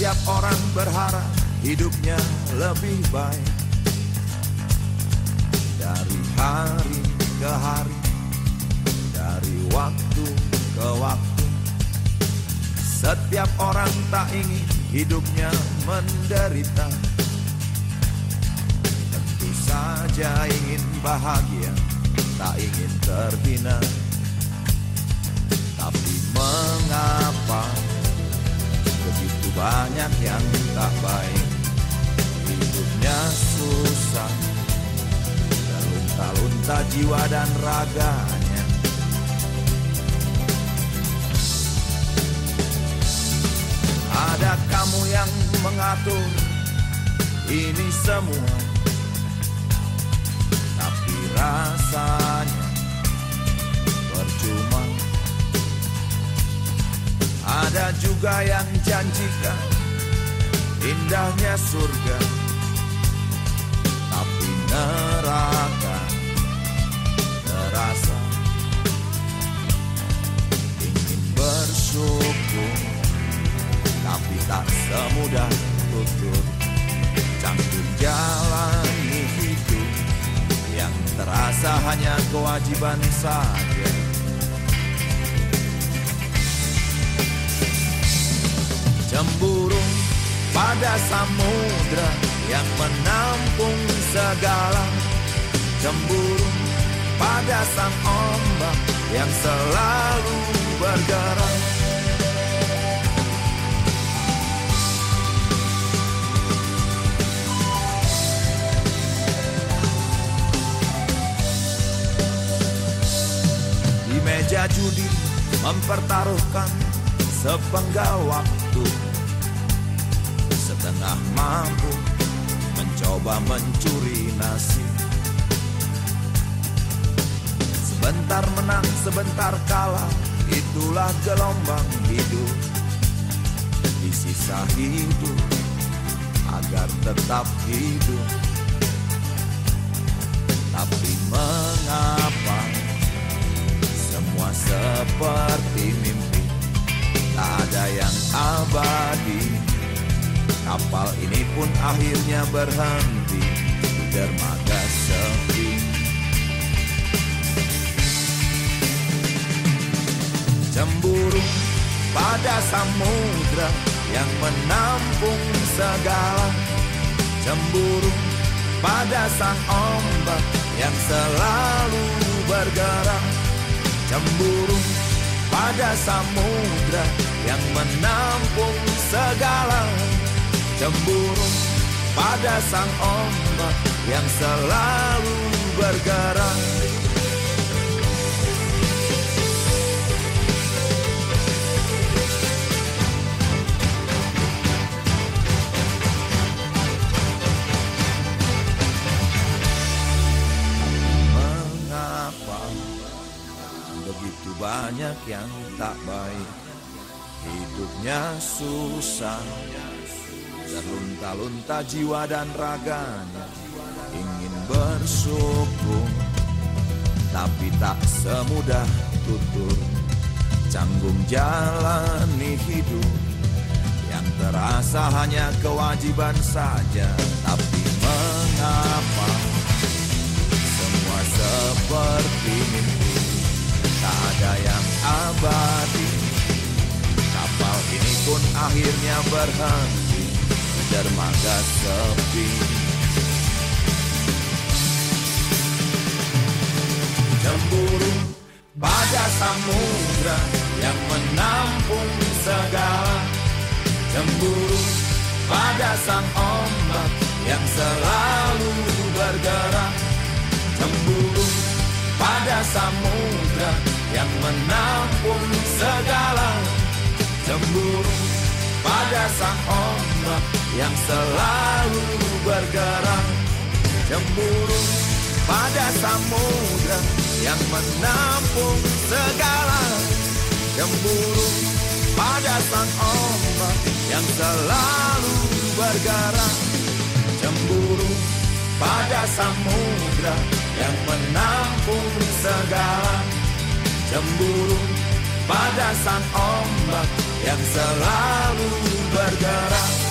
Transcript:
Setiap orang berharap hidupnya lebih baik. Dari hari ke hari, dari waktu ke waktu, setiap orang tak ingin hidupnya menderita. Tentu saja ingin bahagia, tak ingin terhina. Tapi mengapa begitu banyak yang tak baik? Hidupnya susah, terlunta-lunta jiwa dan raganya. Ada kamu yang mengatur ini semua, tapi rasanya percuma. Ada juga yang janjikan indahnya surga, tapi neraka terasa. Ingin bersyukur, tapi tak semudah tutur. Canggung jalani hidup yang terasa hanya kewajiban saja. Cemburu pada samudra yang menampung segala. Cemburu pada sang ombak yang selalu bergerak. Di meja judi mempertaruhkan sepenggal waktu, setengah mampu mencoba mencuri nasib. Sebentar menang, sebentar kalah, itulah gelombang hidup. Di sisa hidup agar tetap hidup. Tapi mengapa semua seperti mimpi? Tak ada yang abadi. Kapal ini pun akhirnya berhenti di dermaga sepi. Cemburu pada samudra yang menampung segala. Cemburu pada sang ombak yang selalu bergerak. Cemburu pada samudra yang menampung segala. Cemburu pada sang ombak yang selalu bergerak. Mengapa begitu banyak yang tak baik? Hidupnya susah, terlunta-lunta jiwa dan raganya. Ingin bersyukur, tapi tak semudah tutur. Canggung jalani hidup yang terasa hanya kewajiban saja. Tapi mengapa semua seperti mimpi? Tak ada yang abadi. Kapal ini pun akhirnya berhenti di dermaga sepi. Cemburu pada samudra yang menampung segala. Cemburu pada sang ombak yang selalu bergerak. Cemburu pada samudra yang menampung segala. Cemburu pada sang ombak yang selalu bergerak. Cemburu pada samudra yang menampung segala. Cemburu pada sang ombak yang selalu bergerak. Cemburu pada samudra yang menampung segala. Cemburu pada sang ombak yang selalu bergerak.